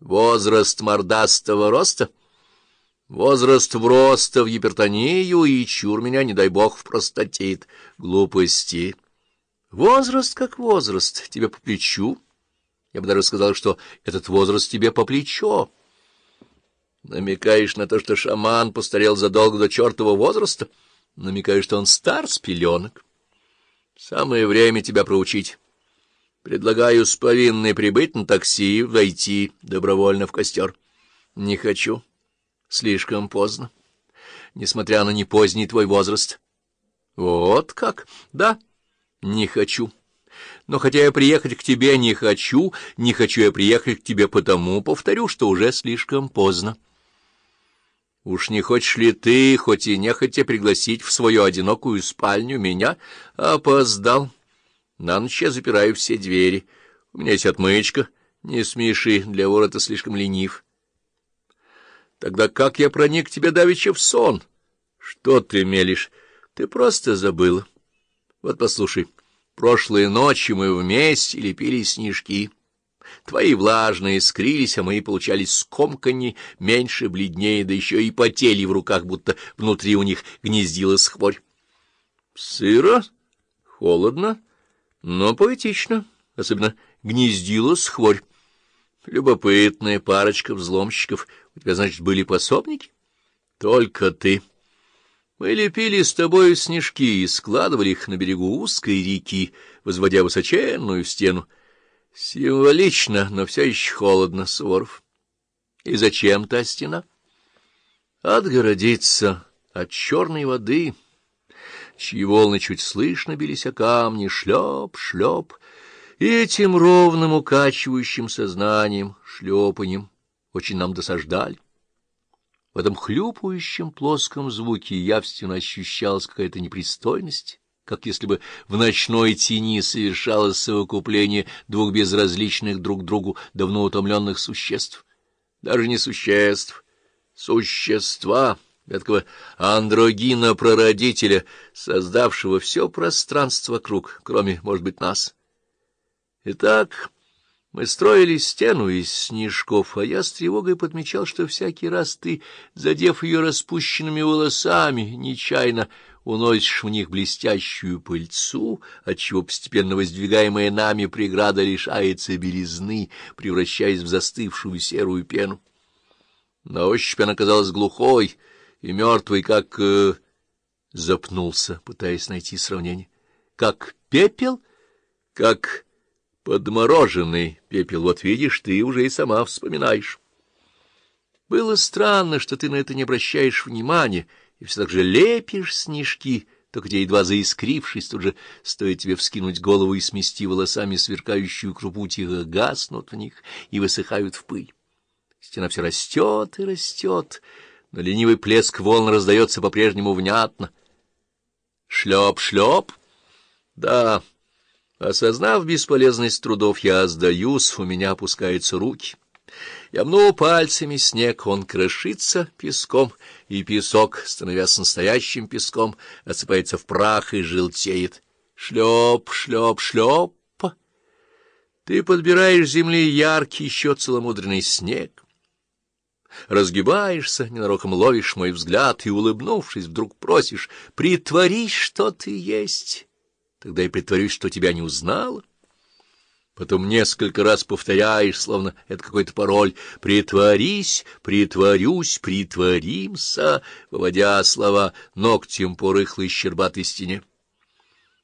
Возраст мордастого роста? Возраст в роста в гипертонию, и чур меня, не дай бог, в простатит. Глупости. Возраст как возраст, тебе по плечу. Я бы даже сказал, что этот возраст тебе по плечо. Намекаешь на то, что шаман постарел задолго до чертова возраста? Намекаешь, что он стар с пеленок. Самое время тебя проучить. Предлагаю с повинной прибыть на такси и войти добровольно в костер. Не хочу. Слишком поздно. Несмотря на непоздний твой возраст. Вот как? Да, не хочу. Но хотя я приехать к тебе не хочу я приехать к тебе потому, повторю, что уже слишком поздно. Уж не хочешь ли ты, хоть и нехотя, пригласить в свою одинокую спальню меня? Опоздал. На ночь я запираю все двери. У меня есть отмычка. Не смеши, для вора ты слишком ленив. Тогда как я проник к тебе давеча в сон? Что ты мелешь? Ты просто забыла. Вот послушай, прошлой ночью мы вместе лепили снежки. Твои влажные искрились, а мои получались скомканней, меньше, бледнее, да еще и потели в руках, будто внутри у них гнездилась хворь. Сыро, холодно, но поэтично, особенно гнездилась хворь. Любопытная парочка взломщиков. У тебя, значит, были пособники? Только ты. Мы лепили с тобой снежки и складывали их на берегу узкой реки, возводя высоченную стену. Символично, но все еще холодно, Суворов. И зачем та стена? Отгородиться от черной воды, чьи волны чуть слышно бились о камни, шлеп, шлеп, и этим ровным укачивающим сознанием, шлепаньем очень нам досаждали. В этом хлюпающем плоском звуке явственно ощущалась какая-то непристойность, как если бы в ночной тени совершалось совокупление двух безразличных друг другу давно утомленных существ. Даже не существ, существа, эткого андрогина-прародителя, создавшего все пространство вокруг, кроме, может быть, нас. Итак, мы строили стену из снежков, а я с тревогой подмечал, что всякий раз ты, задев ее распущенными волосами, нечаянно уносишь в них блестящую пыльцу, отчего постепенно воздвигаемая нами преграда лишается белизны, превращаясь в застывшую серую пену. На ощупь она казалась глухой и мертвой, как... Запнулся, пытаясь найти сравнение. Как пепел? Как подмороженный пепел. Вот видишь, ты уже и сама вспоминаешь. Было странно, что ты на это не обращаешь внимания, и все так же лепишь снежки, только где едва заискрившись, тут же стоит тебе вскинуть голову и смести волосами сверкающую крупу, тихо гаснут в них и высыхают в пыль. Стена все растет и растет, но ленивый плеск волн раздается по-прежнему внятно. Шлеп-шлеп? Да. Осознав бесполезность трудов, я сдаюсь, у меня опускаются руки. Я мну пальцами снег, он крошится песком, и песок, становясь настоящим песком, осыпается в прах и желтеет. Шлеп, шлеп, шлеп. Ты подбираешь с земли яркий, еще целомудренный снег. Разгибаешься, ненароком ловишь мой взгляд и, улыбнувшись, вдруг просишь: «Притворись, что ты есть». Тогда я притворюсь, что тебя не узнала. Потом несколько раз повторяешь, словно это какой-то пароль: «Притворись, притворюсь, притворимся», выводя слова ногтем по рыхлой щербатой стене.